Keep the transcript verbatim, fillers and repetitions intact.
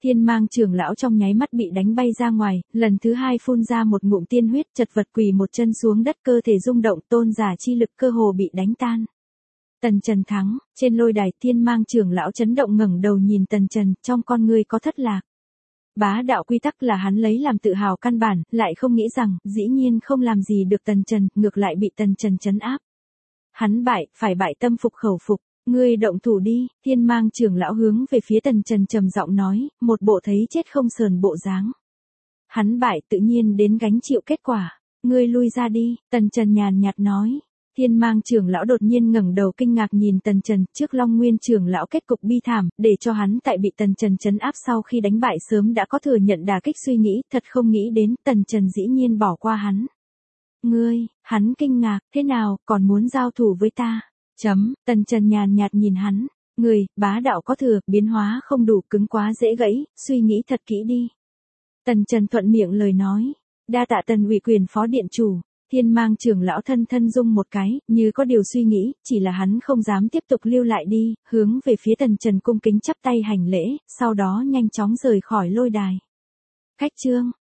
Thiên Mang trưởng lão trong nháy mắt bị đánh bay ra ngoài, lần thứ hai phun ra một ngụm tiên huyết, chật vật quỳ một chân xuống đất, cơ thể rung động, tôn giả chi lực cơ hồ bị đánh tan. Tần Trần thắng, trên lôi đài Thiên Mang trưởng lão chấn động ngẩng đầu nhìn Tần Trần, trong con ngươi có thất lạc. Bá đạo quy tắc là hắn lấy làm tự hào căn bản, lại không nghĩ rằng, dĩ nhiên không làm gì được Tần Trần, ngược lại bị Tần Trần trấn áp. Hắn bại, phải bại tâm phục khẩu phục, ngươi động thủ đi, Thiên Mang trưởng lão hướng về phía Tần Trần trầm giọng nói, một bộ thấy chết không sờn bộ dáng. Hắn bại tự nhiên đến gánh chịu kết quả, ngươi lui ra đi, Tần Trần nhàn nhạt nói. Thiên Mang trưởng lão đột nhiên ngẩng đầu kinh ngạc nhìn Tần Trần, trước Long Nguyên trưởng lão kết cục bi thảm, để cho hắn tại bị Tần Trần trấn áp sau khi đánh bại sớm đã có thừa nhận đả kích suy nghĩ, thật không nghĩ đến Tần Trần dĩ nhiên bỏ qua hắn. Ngươi, hắn kinh ngạc, thế nào, còn muốn giao thủ với ta? Chấm, Tần Trần nhàn nhạt nhìn hắn, người, bá đạo có thừa, biến hóa không đủ, cứng quá dễ gãy, suy nghĩ thật kỹ đi. Tần Trần thuận miệng lời nói, đa tạ Tần ủy quyền phó điện chủ. Thiên Mang trưởng lão thân thân rung một cái, như có điều suy nghĩ, chỉ là hắn không dám tiếp tục lưu lại đi, hướng về phía Tần Trần cung kính chắp tay hành lễ, sau đó nhanh chóng rời khỏi lôi đài. Khách trương,